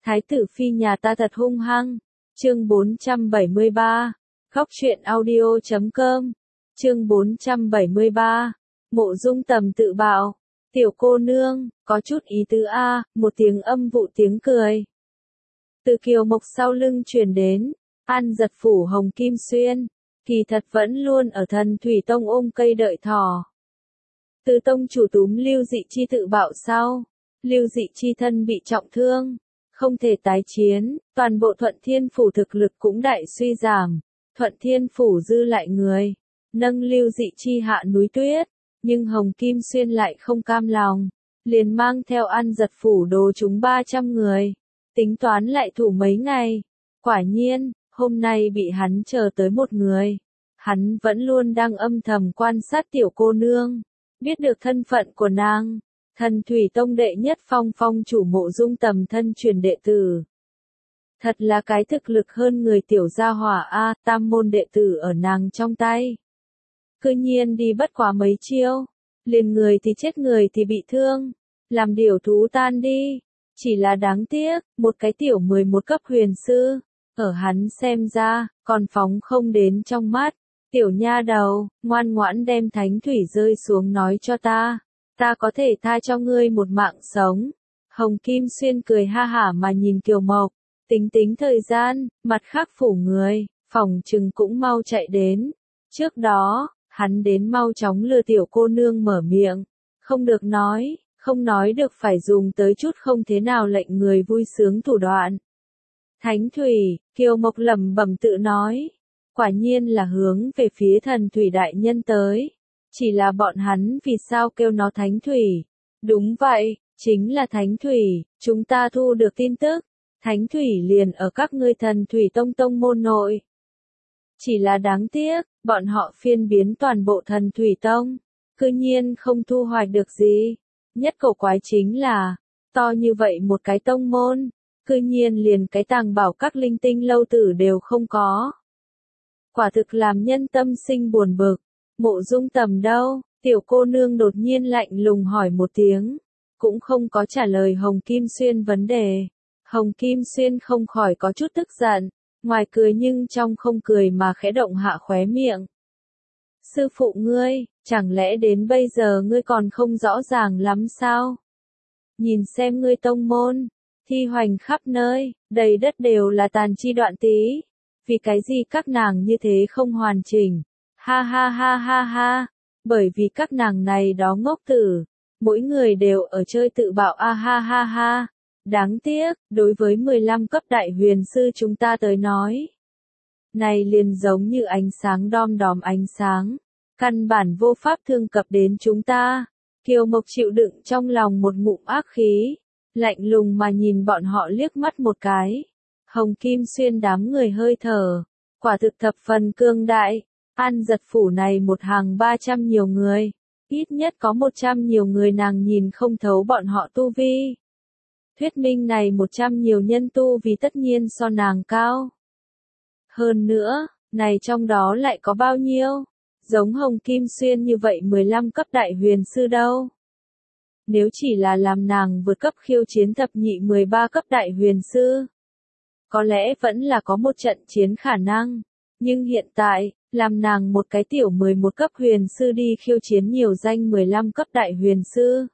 Thái tử phi nhà ta thật hung hăng. Chương 473. Khóc chuyện audio.com. Chương 473. Mộ Dung Tầm tự bạo. Tiểu cô nương, có chút ý tứ a, một tiếng âm vụ tiếng cười. Từ Kiều Mộc sau lưng truyền đến, An giật phủ Hồng Kim Xuyên, kỳ thật vẫn luôn ở Thần Thủy Tông ôm cây đợi thỏ. Từ tông chủ túm Lưu Dị Chi tự bạo sau, Lưu Dị Chi thân bị trọng thương, không thể tái chiến, toàn bộ Thuận Thiên phủ thực lực cũng đại suy giảm, Thuận Thiên phủ dư lại người, nâng Lưu Dị Chi hạ núi tuyết, nhưng Hồng Kim Xuyên lại không cam lòng, liền mang theo An giật phủ đồ chúng 300 người, tính toán lại thủ mấy ngày. Quả nhiên, hôm nay bị hắn chờ tới một người. Hắn vẫn luôn đang âm thầm quan sát tiểu cô nương, biết được thân phận của nàng, Thần Thủy Tông đệ nhất phong chủ Mộ Dung Tầm thân truyền đệ tử. Thật là cái thực lực hơn người tiểu gia hỏa a, tam môn đệ tử ở nàng trong tay. Cư nhiên đi bất quá mấy chiêu, liền người thì chết người thì bị thương, làm điều thú tan đi. Chỉ là đáng tiếc, một cái tiểu 11 cấp huyền sư, ở hắn xem ra, còn phóng không đến trong mắt. Tiểu nha đầu, ngoan ngoãn đem thánh thủy rơi xuống nói cho ta có thể tha cho ngươi một mạng sống. Hồng Kim Xuyên cười ha hả mà nhìn Kiều Mộc, tính thời gian, mặt khác phủ người, phòng trừng cũng mau chạy đến. Trước đó, hắn đến mau chóng lừa tiểu cô nương mở miệng, không nói được phải dùng tới chút không thế nào lệnh người vui sướng thủ đoạn. Thánh thủy, Kiều Mộc lẩm bẩm tự nói, quả nhiên là hướng về phía Thần Thủy đại nhân tới. Chỉ là bọn hắn vì sao kêu nó thánh thủy? Đúng vậy, chính là thánh thủy, chúng ta thu được tin tức, thánh thủy liền ở các ngươi Thần Thủy Tông môn nội. Chỉ là đáng tiếc, bọn họ phiên biến toàn bộ Thần Thủy Tông, cư nhiên không thu hoạch được gì. Nhất cổ quái chính là, to như vậy một cái tông môn, cư nhiên liền cái tàng bảo các linh tinh lâu tử đều không có. Quả thực làm nhân tâm sinh buồn bực. Mộ Dung Tầm đâu? Tiểu cô nương đột nhiên lạnh lùng hỏi một tiếng, cũng không có trả lời Hồng Kim Xuyên vấn đề. Hồng Kim Xuyên không khỏi có chút tức giận, ngoài cười nhưng trong không cười mà khẽ động hạ khóe miệng. Sư phụ ngươi, chẳng lẽ đến bây giờ ngươi còn không rõ ràng lắm sao? Nhìn xem ngươi tông môn, thi hoành khắp nơi, đầy đất đều là tàn chi đoạn tí. Vì cái gì các nàng như thế không hoàn chỉnh? Ha ha ha ha ha, bởi vì các nàng này đó ngốc tử, mỗi người đều ở chơi tự bạo a ha ha ha. Đáng tiếc, đối với 15 cấp đại huyền sư chúng ta tới nói, này liền giống như ánh sáng đom đóm ánh sáng, căn bản vô pháp thương cập đến chúng ta. Kiều Mộc chịu đựng trong lòng một ngụm ác khí, lạnh lùng mà nhìn bọn họ liếc mắt một cái. Hồng Kim Xuyên đám người hơi thở, quả thực thập phần cương đại. An giật phủ này một hàng 300 nhiều người, ít nhất có 100 nhiều người nàng nhìn không thấu bọn họ tu vi. Thuyết minh này 100 nhiều nhân tu vì tất nhiên so nàng cao. Hơn nữa, này trong đó lại có bao nhiêu? Giống Hồng Kim Xuyên như vậy 15 cấp đại huyền sư đâu? Nếu chỉ là làm nàng vượt cấp khiêu chiến thập nhị 13 cấp đại huyền sư, có lẽ vẫn là có một trận chiến khả năng. Nhưng hiện tại, làm nàng một cái tiểu 11 cấp huyền sư đi khiêu chiến nhiều danh 15 cấp đại huyền sư.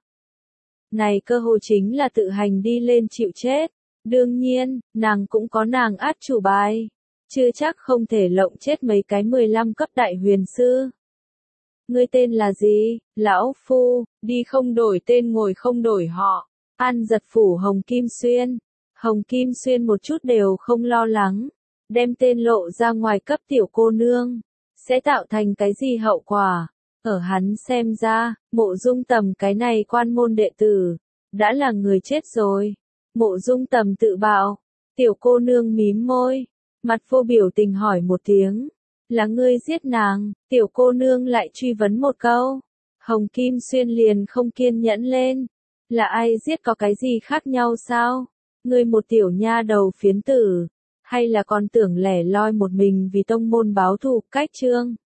Này cơ hội chính là tự hành đi lên chịu chết. Đương nhiên, nàng cũng có nàng át chủ bài. Chưa chắc không thể lộng chết mấy cái 15 cấp đại huyền sư. Ngươi tên là gì? Lão Phu, đi không đổi tên ngồi không đổi họ. An giật phủ Hồng Kim Xuyên. Hồng Kim Xuyên một chút đều không lo lắng. Đem tên lộ ra ngoài cấp tiểu cô nương, sẽ tạo thành cái gì hậu quả? Ở hắn xem ra, Mộ Dung Tầm cái này quan môn đệ tử, đã là người chết rồi. Mộ Dung Tầm tự bạo, tiểu cô nương mím môi, mặt vô biểu tình hỏi một tiếng, là ngươi giết nàng? Tiểu cô nương lại truy vấn một câu. Hồng Kim Xuyên liền không kiên nhẫn lên, là ai giết có cái gì khác nhau sao? Ngươi một tiểu nha đầu phiến tử, hay là còn tưởng lẻ loi một mình vì tông môn báo thù? Cách chương